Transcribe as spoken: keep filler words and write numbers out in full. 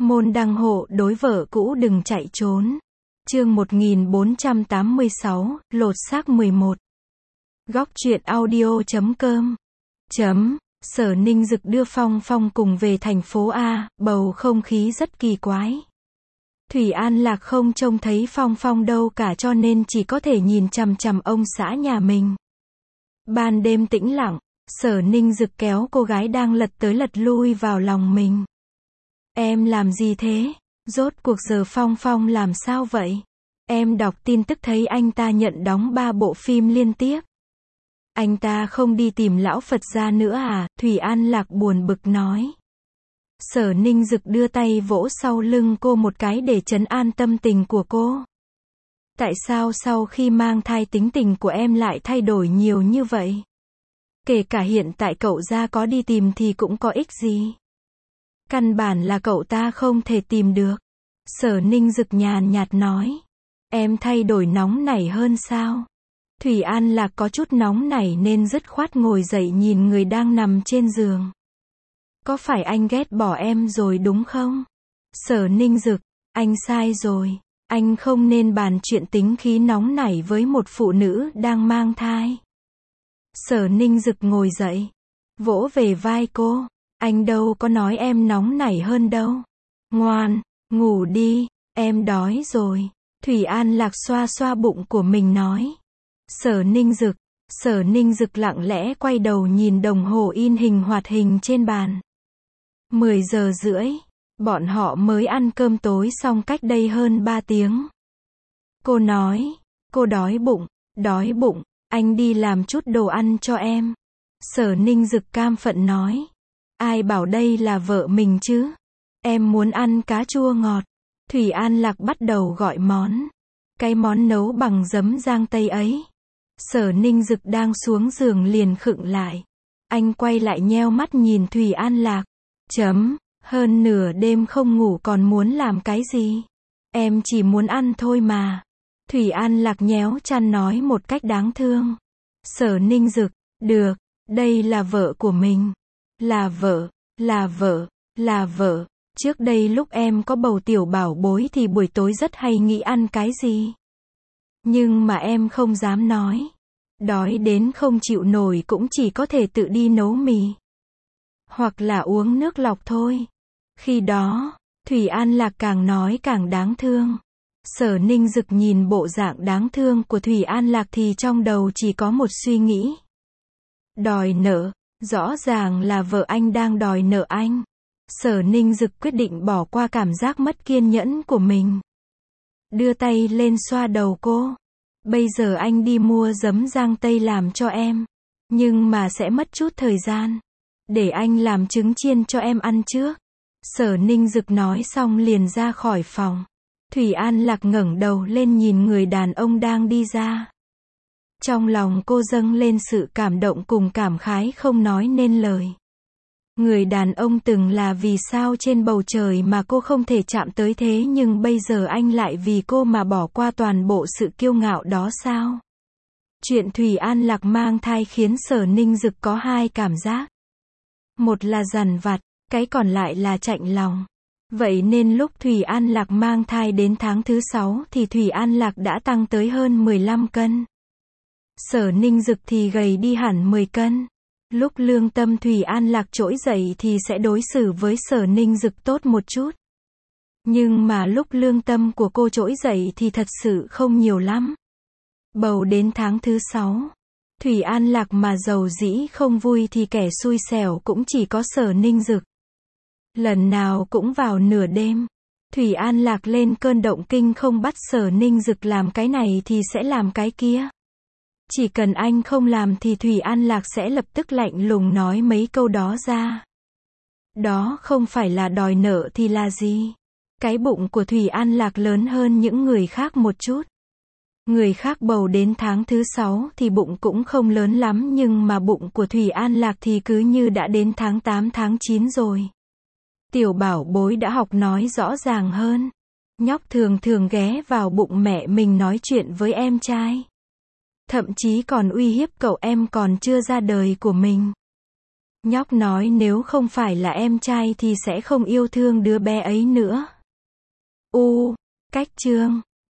Môn đăng hộ đối vợ cũ đừng chạy trốn. Chương một nghìn bốn trăm tám mươi sáu, lột xác mười một. Góc truyện audio chấm com. Chấm. Sở Ninh Dực đưa Phong Phong cùng về thành phố A, bầu không khí rất kỳ quái. Thủy An Lạc không trông thấy Phong Phong đâu cả cho nên chỉ có thể nhìn chằm chằm ông xã nhà mình. Ban đêm tĩnh lặng, Sở Ninh Dực kéo cô gái đang lật tới lật lui vào lòng mình. Em làm gì thế? Rốt cuộc giờ Phong Phong làm sao vậy? Em đọc tin tức thấy anh ta nhận đóng ba bộ phim liên tiếp. Anh ta không đi tìm lão Phật gia nữa à? Thủy An Lạc buồn bực nói. Sở Ninh Dực đưa tay vỗ sau lưng cô một cái để trấn an tâm tình của cô. Tại sao sau khi mang thai tính tình của em lại thay đổi nhiều như vậy? Kể cả hiện tại cậu ra có đi tìm thì cũng có ích gì? Căn bản là cậu ta không thể tìm được. Sở Ninh Dực nhàn nhạt nói. Em thay đổi nóng nảy hơn sao? Thủy An Lạc có chút nóng nảy nên dứt khoát ngồi dậy nhìn người đang nằm trên giường. Có phải anh ghét bỏ em rồi đúng không? Sở Ninh Dực, anh sai rồi. Anh không nên bàn chuyện tính khí nóng nảy với một phụ nữ đang mang thai. Sở Ninh Dực ngồi dậy, vỗ về vai cô. Anh đâu có nói em nóng nảy hơn đâu. Ngoan, ngủ đi, em đói rồi. Thủy An Lạc xoa xoa bụng của mình nói. Sở Ninh Dực, Sở Ninh Dực lặng lẽ quay đầu nhìn đồng hồ in hình hoạt hình trên bàn. mười giờ rưỡi, bọn họ mới ăn cơm tối xong cách đây hơn ba tiếng. Cô nói, cô đói bụng, đói bụng, anh đi làm chút đồ ăn cho em. Sở Ninh Dực cam phận nói. Ai bảo đây là vợ mình chứ? Em muốn ăn cá chua ngọt. Thủy An Lạc bắt đầu gọi món. Cái món nấu bằng giấm Giang Tây ấy. Sở Ninh Dực đang xuống giường liền khựng lại. Anh quay lại nheo mắt nhìn Thủy An Lạc. Chấm, hơn nửa đêm không ngủ còn muốn làm cái gì? Em chỉ muốn ăn thôi mà. Thủy An Lạc nhéo chăn nói một cách đáng thương. Sở Ninh Dực, được, đây là vợ của mình. Là vợ, là vợ, là vợ. Trước đây lúc em có bầu tiểu bảo bối thì buổi tối rất hay nghĩ ăn cái gì. Nhưng mà em không dám nói. Đói đến không chịu nổi cũng chỉ có thể tự đi nấu mì. Hoặc là uống nước lọc thôi. Khi đó, Thủy An Lạc càng nói càng đáng thương. Sở Ninh Dực nhìn bộ dạng đáng thương của Thủy An Lạc thì trong đầu chỉ có một suy nghĩ. Đòi nợ, rõ ràng là vợ anh đang đòi nợ anh. Sở Ninh Dực quyết định bỏ qua cảm giác mất kiên nhẫn của mình. Đưa tay lên xoa đầu cô. Bây giờ anh đi mua giấm Giang Tây làm cho em. Nhưng mà sẽ mất chút thời gian. Để anh làm trứng chiên cho em ăn trước. Sở Ninh Dực nói xong liền ra khỏi phòng. Thủy An Lạc ngẩng đầu lên nhìn người đàn ông đang đi ra. Trong lòng cô dâng lên sự cảm động cùng cảm khái không nói nên lời. Người đàn ông từng là vì sao trên bầu trời mà cô không thể chạm tới thế nhưng bây giờ anh lại vì cô mà bỏ qua toàn bộ sự kiêu ngạo đó sao? Chuyện Thủy An Lạc mang thai khiến Sở Ninh Dực có hai cảm giác. Một là dằn vặt, cái còn lại là chạnh lòng. Vậy nên lúc Thủy An Lạc mang thai đến tháng thứ sáu thì Thủy An Lạc đã tăng tới hơn mười lăm cân. Sở Ninh Dực thì gầy đi hẳn mười cân. Lúc lương tâm Thủy An Lạc trỗi dậy thì sẽ đối xử với Sở Ninh Dực tốt một chút. Nhưng mà lúc lương tâm của cô trỗi dậy thì thật sự không nhiều lắm. Bầu đến tháng thứ sáu. Thủy An Lạc mà giàu dĩ không vui thì kẻ xui xẻo cũng chỉ có Sở Ninh Dực. Lần nào cũng vào nửa đêm. Thủy An Lạc lên cơn động kinh không bắt Sở Ninh Dực làm cái này thì sẽ làm cái kia. Chỉ cần anh không làm thì Thủy An Lạc sẽ lập tức lạnh lùng nói mấy câu đó ra. Đó không phải là đòi nợ thì là gì? Cái bụng của Thủy An Lạc lớn hơn những người khác một chút. Người khác bầu đến tháng thứ sáu thì bụng cũng không lớn lắm nhưng mà bụng của Thủy An Lạc thì cứ như đã đến tháng tám tháng chín rồi. Tiểu bảo bối đã học nói rõ ràng hơn. Nhóc thường thường ghé vào bụng mẹ mình nói chuyện với em trai. Thậm chí còn uy hiếp cậu em còn chưa ra đời của mình. Nhóc nói nếu không phải là em trai thì sẽ không yêu thương đứa bé ấy nữa. U, cách chương